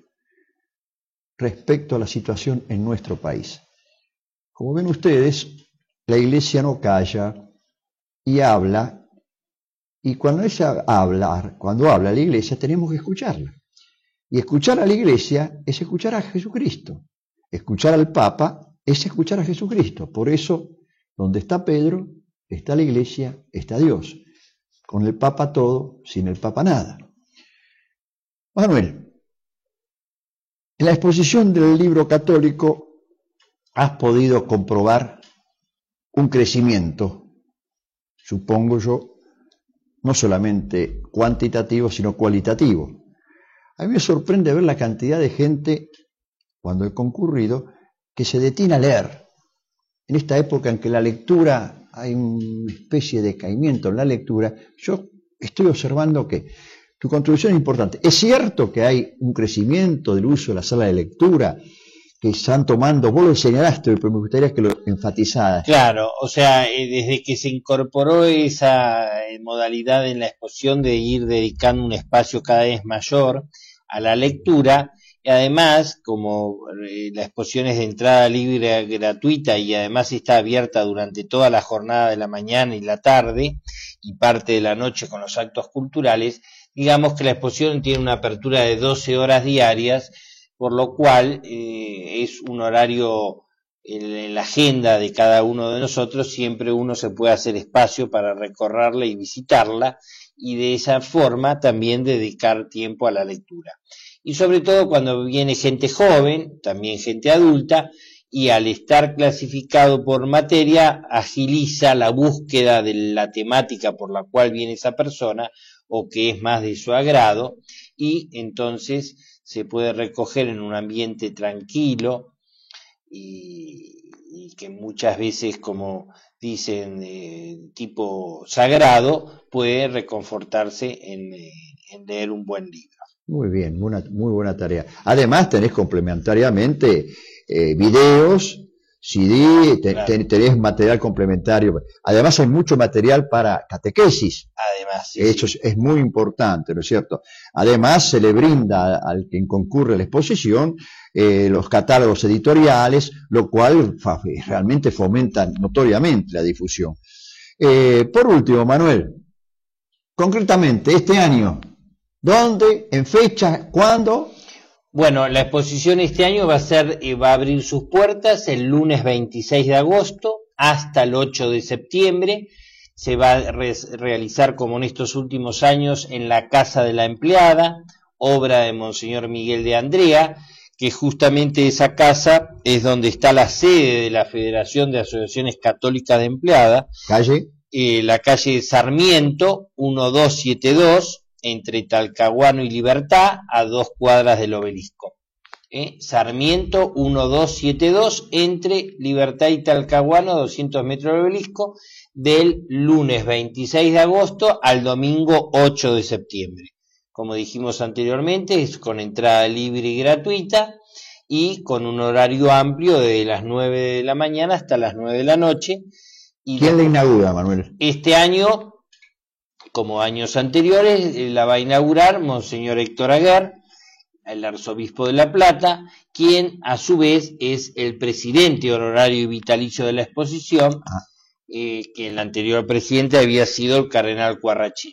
S1: respecto a la situación en nuestro país. Como ven ustedes, la Iglesia no calla y habla, y cuando ella habla, cuando habla la Iglesia tenemos que escucharla. Y escuchar a la Iglesia es escuchar a Jesucristo. Escuchar al Papa es escuchar a Jesucristo. Por eso, donde está Pedro, está la Iglesia, está Dios. Con el Papa todo, sin el Papa nada. Manuel, en la exposición del libro católico has podido comprobar un crecimiento, supongo yo, no solamente cuantitativo, sino cualitativo. A mí me sorprende ver la cantidad de gente, cuando he concurrido, que se detiene a leer. En esta época en que la lectura, hay una especie de decaimiento en la lectura, yo estoy observando que tu contribución es importante. Es cierto que hay un crecimiento del uso de la sala de lectura, que están tomando, vos lo señalaste, pero me gustaría que lo enfatizaras.
S2: Claro, o sea, eh, desde que se incorporó esa eh, modalidad en la exposición de ir dedicando un espacio cada vez mayor a la lectura, y además, como eh, la exposición es de entrada libre gratuita y además está abierta durante toda la jornada de la mañana y la tarde y parte de la noche con los actos culturales, digamos que la exposición tiene una apertura de doce horas diarias, por lo cual eh, es un horario en, en la agenda de cada uno de nosotros, siempre uno se puede hacer espacio para recorrerla y visitarla, y de esa forma también dedicar tiempo a la lectura. Y sobre todo cuando viene gente joven, también gente adulta, y al estar clasificado por materia, agiliza la búsqueda de la temática por la cual viene esa persona, o que es más de su agrado, y entonces se puede recoger en un ambiente tranquilo, y, y que muchas veces, como dicen, eh, tipo sagrado, puede reconfortarse en, eh, en leer un buen libro.
S1: Muy bien, una muy buena tarea. Además tenés complementariamente eh, videos, C D, te,
S2: Claro.
S1: te, tenés material complementario. Además hay mucho material para catequesis.
S2: Además, sí,
S1: Eso
S2: sí.
S1: es, es muy importante, ¿no es cierto? Además se le brinda al quien concurre a la exposición eh, los catálogos editoriales, lo cual fa, realmente fomenta notoriamente la difusión. Eh, por último, Manuel, concretamente este año, ¿dónde? ¿En fecha? ¿Cuándo?
S2: Bueno, la exposición este año va a ser, eh, va a abrir sus puertas el lunes veintiséis de agosto hasta el ocho de septiembre. Se va a re realizar, como en estos últimos años, en la Casa de la Empleada, obra de Monseñor Miguel de Andrea, que justamente esa casa es donde está la sede de la Federación de Asociaciones Católicas de Empleada.
S1: ¿Calle?
S2: Eh, la calle Sarmiento, mil doscientos setenta y dos, entre Talcahuano y Libertad, a dos cuadras del Obelisco. ¿Eh? Sarmiento, mil doscientos setenta y dos, entre Libertad y Talcahuano, doscientos metros del Obelisco, del lunes veintiséis de agosto al domingo ocho de septiembre. Como dijimos anteriormente, es con entrada libre y gratuita y con un horario amplio de las nueve de la mañana hasta las nueve de la noche. Y
S1: ¿Quién la inaugura, Manuel?
S2: Este año, como años anteriores, la va a inaugurar Monseñor Héctor Aguer, el arzobispo de La Plata, quien a su vez es el presidente honorario y vitalicio de la exposición,
S1: Ah.
S2: eh, que el anterior presidente había sido el cardenal Cuarrachino.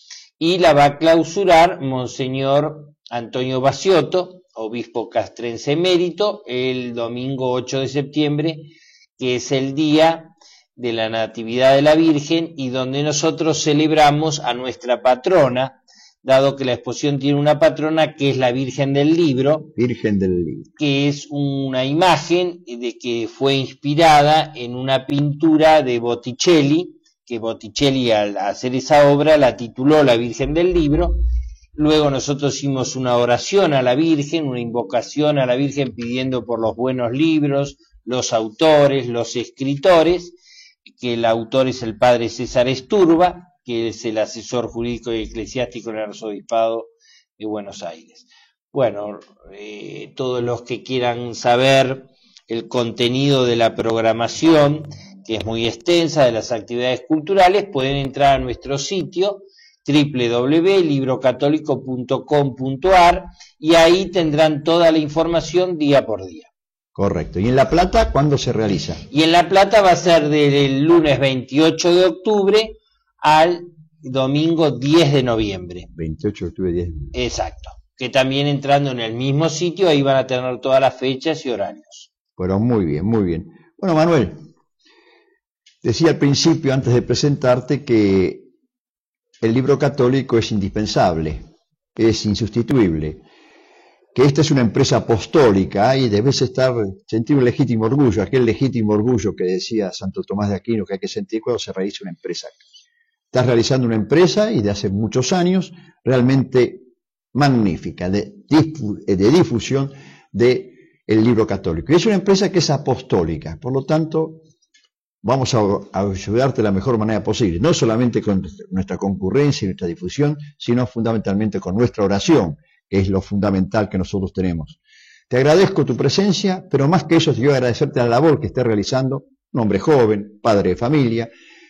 S2: Y la va a clausurar Monseñor Antonio Baciotto, obispo castrense emérito, el domingo ocho de septiembre, que es el día de la Natividad de la Virgen y donde nosotros celebramos a nuestra patrona, dado que la exposición tiene una patrona que es la Virgen del Libro,
S1: Virgen del Libro,
S2: que es una imagen de que fue inspirada en una pintura de Botticelli, que Botticelli al hacer esa obra la tituló La Virgen del Libro. Luego nosotros hicimos una oración a la Virgen, una invocación a la Virgen pidiendo por los buenos libros, los autores, los escritores, que el autor es el padre César Esturba, que es el asesor jurídico y eclesiástico en el Arzobispado de Buenos Aires. Bueno, eh, todos los que quieran saber el contenido de la programación, que es muy extensa, de las actividades culturales, pueden entrar a nuestro sitio doble u doble u doble u punto libro católico punto com punto a r y ahí tendrán toda la información día por día.
S1: Correcto. ¿Y en La Plata cuándo se realiza?
S2: Y en La Plata va a ser del lunes veintiocho de octubre al domingo diez de noviembre.
S1: veintiocho de octubre, diez de noviembre.
S2: Exacto. Que también entrando en el mismo sitio, ahí van a tener todas las fechas y horarios.
S1: Bueno, muy bien, muy bien. Bueno, Manuel, decía al principio, antes de presentarte, que el libro católico es indispensable, es insustituible, que esta es una empresa apostólica y debes estar, sentir un legítimo orgullo, aquel legítimo orgullo que decía Santo Tomás de Aquino que hay que sentir cuando se realiza una empresa. Estás realizando una empresa y de hace muchos años realmente magnífica de, de difusión del libro católico. Y es una empresa que es apostólica, por lo tanto vamos a, a ayudarte de la mejor manera posible, no solamente con nuestra concurrencia y nuestra difusión, sino fundamentalmente con nuestra oración, que es lo fundamental que nosotros tenemos. Te agradezco tu presencia, pero más que eso, te quiero agradecerte la labor que estés realizando, un hombre joven, padre de familia,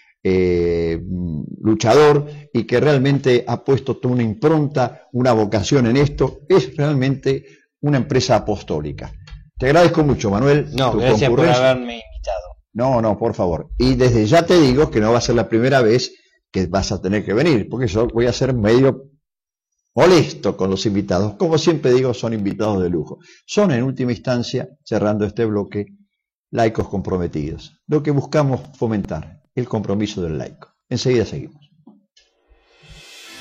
S1: eh, luchador, y que realmente ha puesto toda una impronta, una vocación en esto. Es realmente una empresa apostólica. Te agradezco mucho, Manuel.
S2: No, gracias por haberme invitado.
S1: No, no, por favor. Y desde ya te digo que no va a ser la primera vez que vas a tener que venir, porque yo voy a ser medio molesto con los invitados. Como siempre digo, son invitados de lujo. Son, en última instancia, cerrando este bloque, laicos comprometidos. Lo que buscamos fomentar, el compromiso del laico. Enseguida seguimos.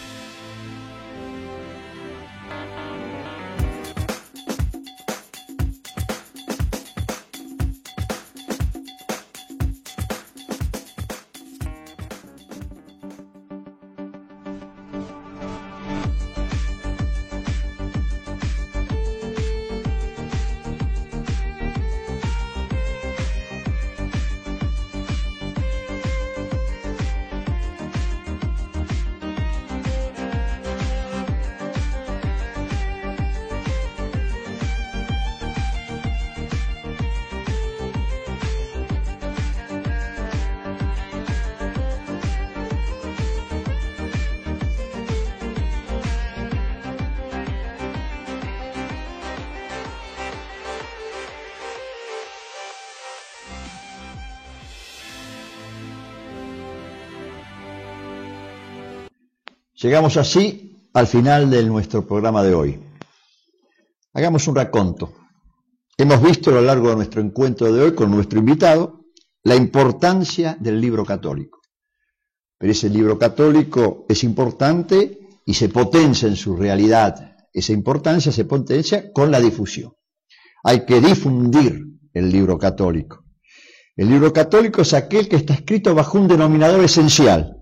S1: Llegamos así al final de nuestro programa de hoy. Hagamos un raconto. Hemos visto a lo largo de nuestro encuentro de hoy con nuestro invitado la importancia del libro católico. Pero ese libro católico es importante y se potencia en su realidad. Esa importancia se potencia con la difusión. Hay que difundir el libro católico. El libro católico es aquel que está escrito bajo un denominador esencial,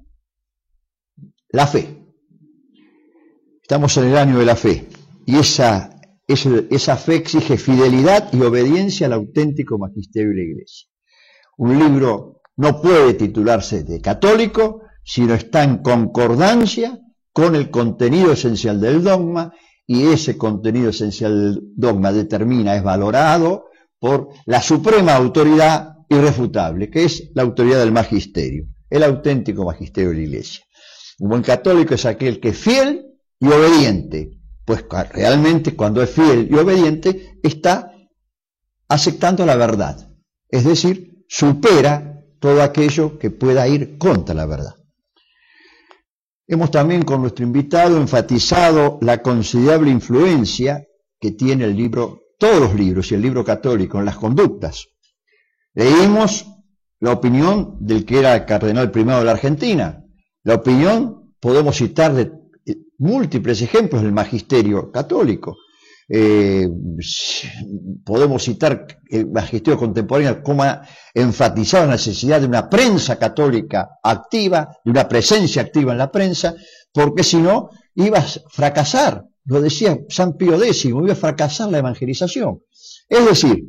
S1: la fe. Estamos en el año de la fe y esa, esa, esa fe exige fidelidad y obediencia al auténtico magisterio de la Iglesia. Un libro no puede titularse de católico si no está en concordancia con el contenido esencial del dogma, y ese contenido esencial del dogma determina, es valorado por la suprema autoridad irrefutable, que es la autoridad del magisterio, el auténtico magisterio de la Iglesia. Un buen católico es aquel que es fiel y obediente, pues realmente cuando es fiel y obediente está aceptando la verdad, es decir, supera todo aquello que pueda ir contra la verdad. Hemos también con nuestro invitado enfatizado la considerable influencia que tiene el libro, todos los libros y el libro católico en las conductas. Leímos la opinión del que era el cardenal primado de la Argentina. La opinión, podemos citar de múltiples ejemplos del magisterio católico. Eh, podemos citar el magisterio contemporáneo como ha enfatizado la necesidad de una prensa católica activa, de una presencia activa en la prensa, porque si no iba a fracasar, lo decía San Pío X, iba a fracasar la evangelización. Es decir,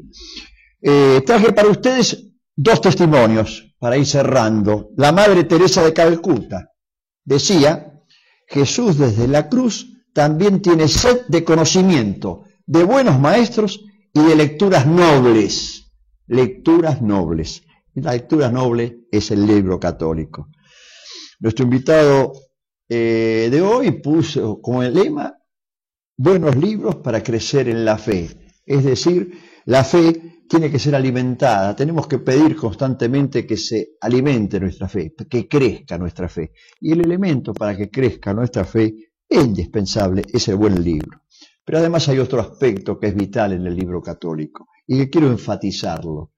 S1: eh, traje para ustedes dos testimonios para ir cerrando. La Madre Teresa de Calcuta decía: Jesús desde la cruz también tiene sed de conocimiento, de buenos maestros y de lecturas nobles. Lecturas nobles. Y la lectura noble es el libro católico. Nuestro invitado eh, de hoy puso como el lema: buenos libros para crecer en la fe. Es decir, la fe tiene que ser alimentada. Tenemos que pedir constantemente que se alimente nuestra fe, que crezca nuestra fe. Y el elemento para que crezca nuestra fe es indispensable, es el buen libro. Pero además hay otro aspecto que es vital en el libro católico y que quiero enfatizarlo.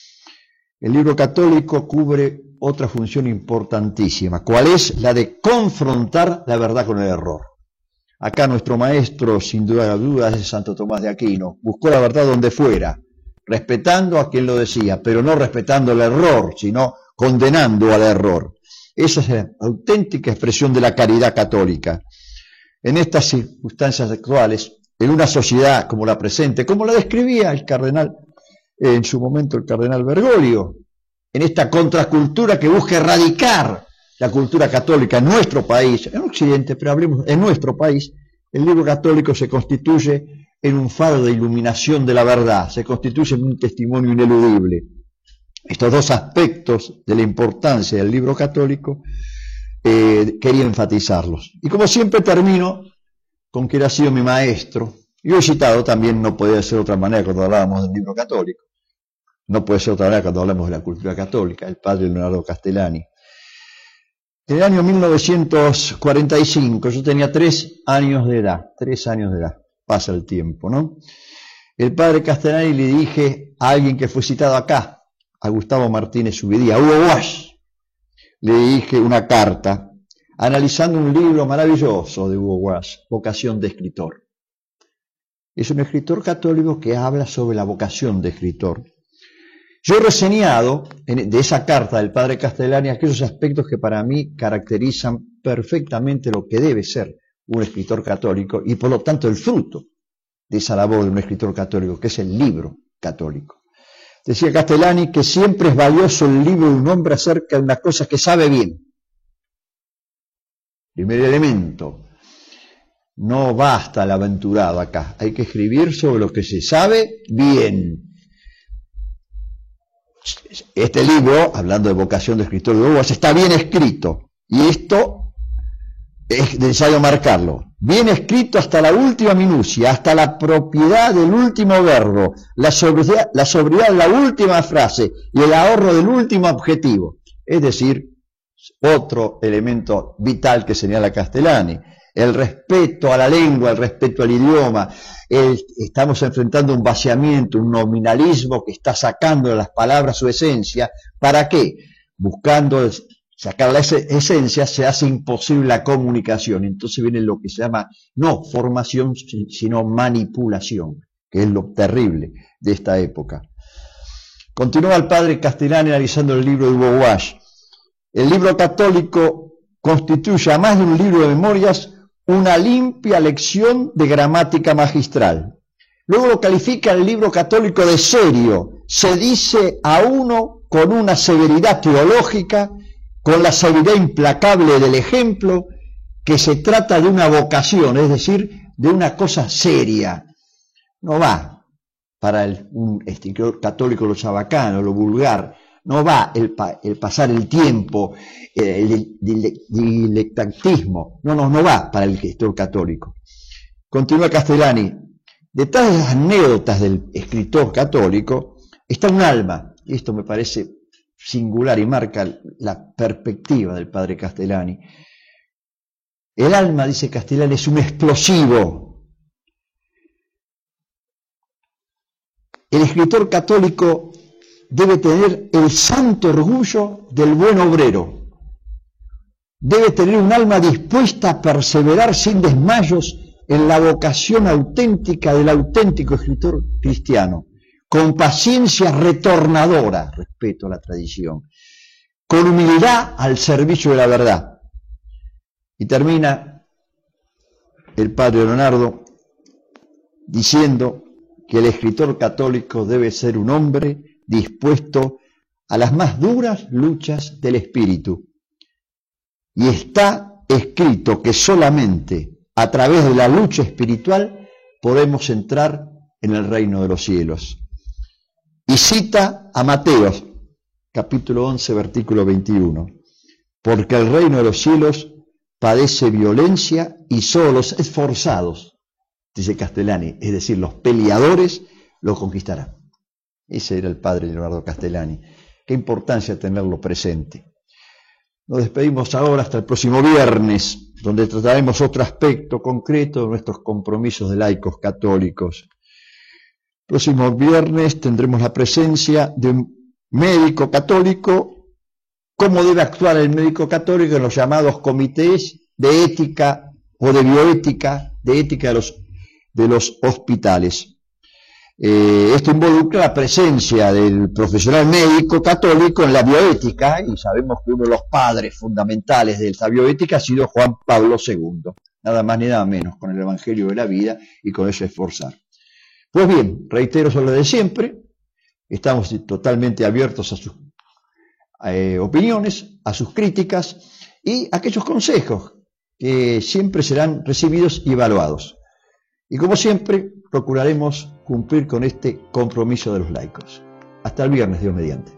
S1: El libro católico cubre otra función importantísima, ¿cuál es? La de confrontar la verdad con el error. Acá nuestro maestro, sin duda de dudas, es Santo Tomás de Aquino. Buscó la verdad donde fuera, respetando a quien lo decía, pero no respetando el error, sino condenando al error. Esa es la auténtica expresión de la caridad católica. En estas circunstancias actuales, en una sociedad como la presente, como la describía el cardenal, en su momento el cardenal Bergoglio, en esta contracultura que busca erradicar la cultura católica en nuestro país, en Occidente, pero hablemos en nuestro país, el libro católico se constituye en un faro de iluminación de la verdad, se constituye en un testimonio ineludible. Estos dos aspectos de la importancia del libro católico eh, quería enfatizarlos. Y como siempre termino con quien ha sido mi maestro, y he citado también, no podía ser de otra manera cuando hablábamos del libro católico, no puede ser de otra manera cuando hablamos de la cultura católica, el padre Leonardo Castellani. En el año mil novecientos cuarenta y cinco, yo tenía tres años de edad, tres años de edad, pasa el tiempo, ¿no? El padre Castellani le dije a alguien que fue citado acá, a Gustavo Martínez Subidía, a Hugo Bosch, le dije una carta, analizando un libro maravilloso de Hugo Bosch, Vocación de Escritor. Es un escritor católico que habla sobre la vocación de escritor. Yo he reseñado en, de esa carta del padre Castellani aquellos aspectos que para mí caracterizan perfectamente lo que debe ser un escritor católico y por lo tanto el fruto de esa labor de un escritor católico, que es el libro católico. Decía Castellani que siempre es valioso el libro de un hombre acerca de una cosa que sabe bien. Primer elemento, no basta el aventurado acá, hay que escribir sobre lo que se sabe bien. Este libro, hablando de vocación de escritor de Hugo, está bien escrito, y esto es necesario marcarlo. Bien escrito hasta la última minucia, hasta la propiedad del último verbo, la sobriedad, la sobriedad de la última frase y el ahorro del último objetivo. Es decir, otro elemento vital que señala Castellani. El respeto a la lengua, el respeto al idioma. El, estamos enfrentando un vaciamiento, un nominalismo que está sacando de las palabras su esencia. ¿Para qué? Buscando sacar la esencia, se hace imposible la comunicación. Entonces viene lo que se llama, no formación, sino manipulación, que es lo terrible de esta época. Continúa el padre Castellani analizando el libro de Hugo Walsh. El libro católico constituye, además de un libro de memorias, una limpia lección de gramática magistral. Luego lo califica el libro católico de serio. Se dice a uno con una severidad teológica, con la severidad implacable del ejemplo, que se trata de una vocación, es decir, de una cosa seria. No va para el, un escritor católico lo chabacano, lo vulgar, no va el, pa, el pasar el tiempo, el dilectantismo, no, no, no va para el escritor católico. Continúa Castellani, detrás de las anécdotas del escritor católico está un alma, y esto me parece singular y marca la perspectiva del padre Castellani. El alma, dice Castellani, es un explosivo. El escritor católico debe tener el santo orgullo del buen obrero. Debe tener un alma dispuesta a perseverar sin desmayos en la vocación auténtica del auténtico escritor cristiano, con paciencia retornadora, respeto a la tradición, con humildad al servicio de la verdad. Y termina el padre Leonardo diciendo que el escritor católico debe ser un hombre dispuesto a las más duras luchas del espíritu. Y está escrito que solamente a través de la lucha espiritual podemos entrar en el reino de los cielos. Y cita a Mateo, capítulo once, versículo veintiuno. Porque el reino de los cielos padece violencia y solo los esforzados, dice Castellani, es decir, los peleadores, lo conquistarán. Ese era el padre Leonardo Castellani. Qué importancia tenerlo presente. Nos despedimos ahora hasta el próximo viernes, donde trataremos otro aspecto concreto de nuestros compromisos de laicos católicos. Próximo viernes tendremos la presencia de un médico católico, cómo debe actuar el médico católico en los llamados comités de ética o de bioética, de ética de los, de los hospitales. Eh, esto involucra la presencia del profesional médico católico en la bioética, y sabemos que uno de los padres fundamentales de esta bioética ha sido Juan Pablo segundo, nada más ni nada menos, con el Evangelio de la vida y con eso esforzar. Pues bien, reitero sobre lo de siempre, estamos totalmente abiertos a sus eh, opiniones, a sus críticas y a aquellos consejos que siempre serán recibidos y evaluados. Y como siempre, procuraremos cumplir con este compromiso de los laicos. Hasta el viernes, Dios mediante.